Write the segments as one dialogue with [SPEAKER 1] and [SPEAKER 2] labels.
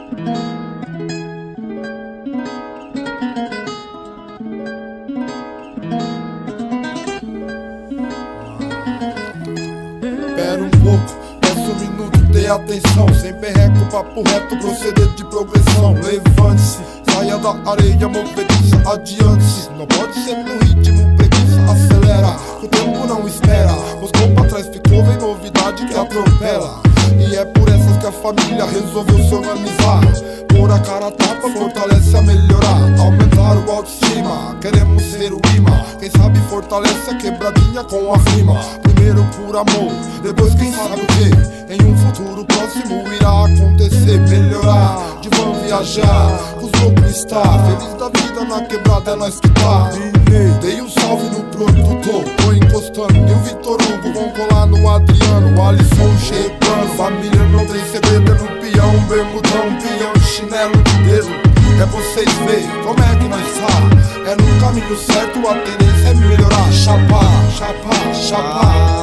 [SPEAKER 1] Espera um pouco, peço um minuto, dê atenção. Sem perreco, papo reto, proceder de progressão. Levante-se, saia da areia movediça, adiante-se. Não pode ser no ritmo, preguiça, acelera. O tempo não espera, buscou pra trás, ficou, vem novidade que atropela. E é por essas que a família resolveu se organizar. Pôr a cara a tapa, fortalece a melhorar. Aumentar o autoestima, queremos ser o imã. Quem sabe fortalece a quebradinha com a rima. Primeiro por amor, depois quem sabe o que em um futuro próximo irá acontecer. Melhorar, de van viajar, os loucos estar feliz da vida na quebrada, é nós que tá. Dei um salve no produtor, tô encostando. E o Vitor Hugo vão colar no Adriano. O Alisson chegando, família não tem segredo. É no peão, bermudão, peão, chinelo de dedo. É vocês verem como é que nós tá. É no caminho certo, a tendência é melhorar. Chapar, chapar, chapar.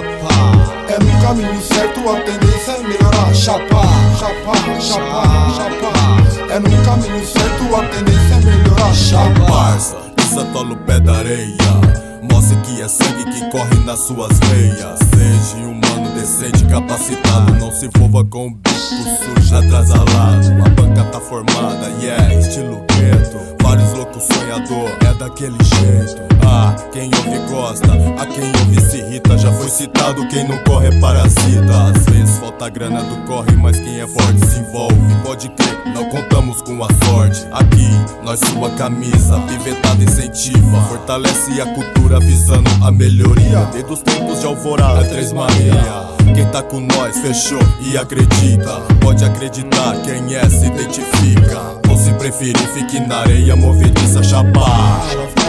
[SPEAKER 1] É no caminho certo, a tendência é melhorar. Chapar, chapar, chapar, chapar. É no caminho certo, a tendência é melhorar.
[SPEAKER 2] Chapar, desatola o pé da areia. Mostre que é sangue que corre nas suas veias. Seja humano decente, capacitado. Não se envolva com o bico sujo atrasalado. A banca tá formada, estilo gueto. Vários loucos sonhador, é daquele jeito. Quem ouve gosta, a quem ouve se irrita. Já foi citado, quem não corre é parasita. Às vezes falta grana do corre, mas quem é forte se envolve. Pode crer, não contamos com a sorte. Aqui, nós sua camisa, pivetada incentiva. Fortalece a cultura visando a melhoria. Desde os tempos de alvorada, Três Maria. Quem tá com nós fechou e acredita. Pode acreditar, quem é se identifica. Ou se preferir, fique na areia movediça. Chapar,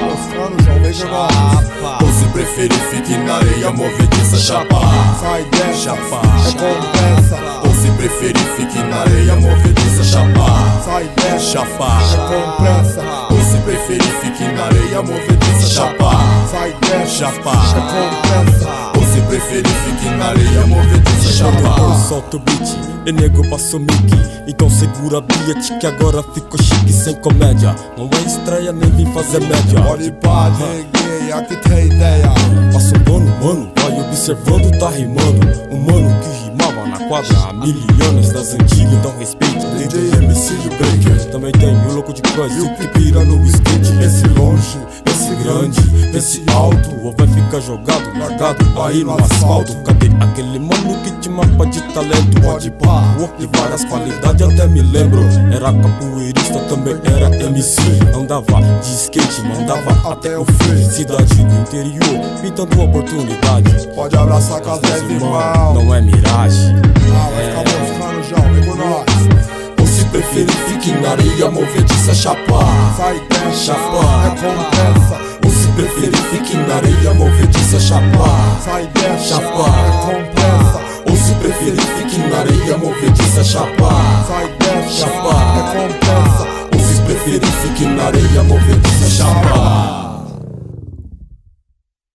[SPEAKER 2] ou se preferir, fique na areia movediça. Chapar, chapar,
[SPEAKER 1] recompensa.
[SPEAKER 2] ou se preferir, fique na areia movediça. Chapar, chapar,
[SPEAKER 1] recompensa.
[SPEAKER 2] ou se preferir, fique na areia movediça. Chapar, chapar,
[SPEAKER 1] recompensa.
[SPEAKER 2] ou se preferir, fique na areia movediça. Chapar.
[SPEAKER 3] Solta o beat, e nego passou mic. Então segura a beat que agora ficou chique. Sem comédia, não é estreia nem vim fazer média.
[SPEAKER 1] Pode pá, neguei, aqui tem ideia.
[SPEAKER 3] Passa o pano, mano, vai observando, tá rimando. Um mano que rimava na quadra há 1000 anos das antigas. Então respeite,
[SPEAKER 1] DJ MC e o Breaker.
[SPEAKER 3] Também tem o louco de cross e o que pira no skate.
[SPEAKER 1] Esse longe,
[SPEAKER 3] Esse grande, esse alto, ou vai ficar jogado, largado aí no asfalto. Cadê aquele mano que tinha mapa de talento?
[SPEAKER 1] Pode pá,
[SPEAKER 3] De várias qualidades até me lembro. Era capoeirista, também era MC. Andava de skate, mandava até o fim. Cidade do interior, pintando oportunidade.
[SPEAKER 1] pode abraçar com as 10 irmãos.
[SPEAKER 3] Não é miragem.
[SPEAKER 1] Vai ficar buscando, João, vem com nós.
[SPEAKER 2] Ou se preferir, fique na areia movediça. Chapar,
[SPEAKER 1] Sai dessa,
[SPEAKER 2] chapar,
[SPEAKER 1] recompensa.
[SPEAKER 2] ou se preferir, fique na areia movediça. Chapar,
[SPEAKER 1] Sai dessa,
[SPEAKER 2] chapar,
[SPEAKER 1] recompensa.
[SPEAKER 2] ou se preferir, fique na areia movediça. Chapar,
[SPEAKER 1] Sai dessa,
[SPEAKER 2] chapar,
[SPEAKER 1] recompensa.
[SPEAKER 2] ou se preferir, fique na areia movediça. Chapar.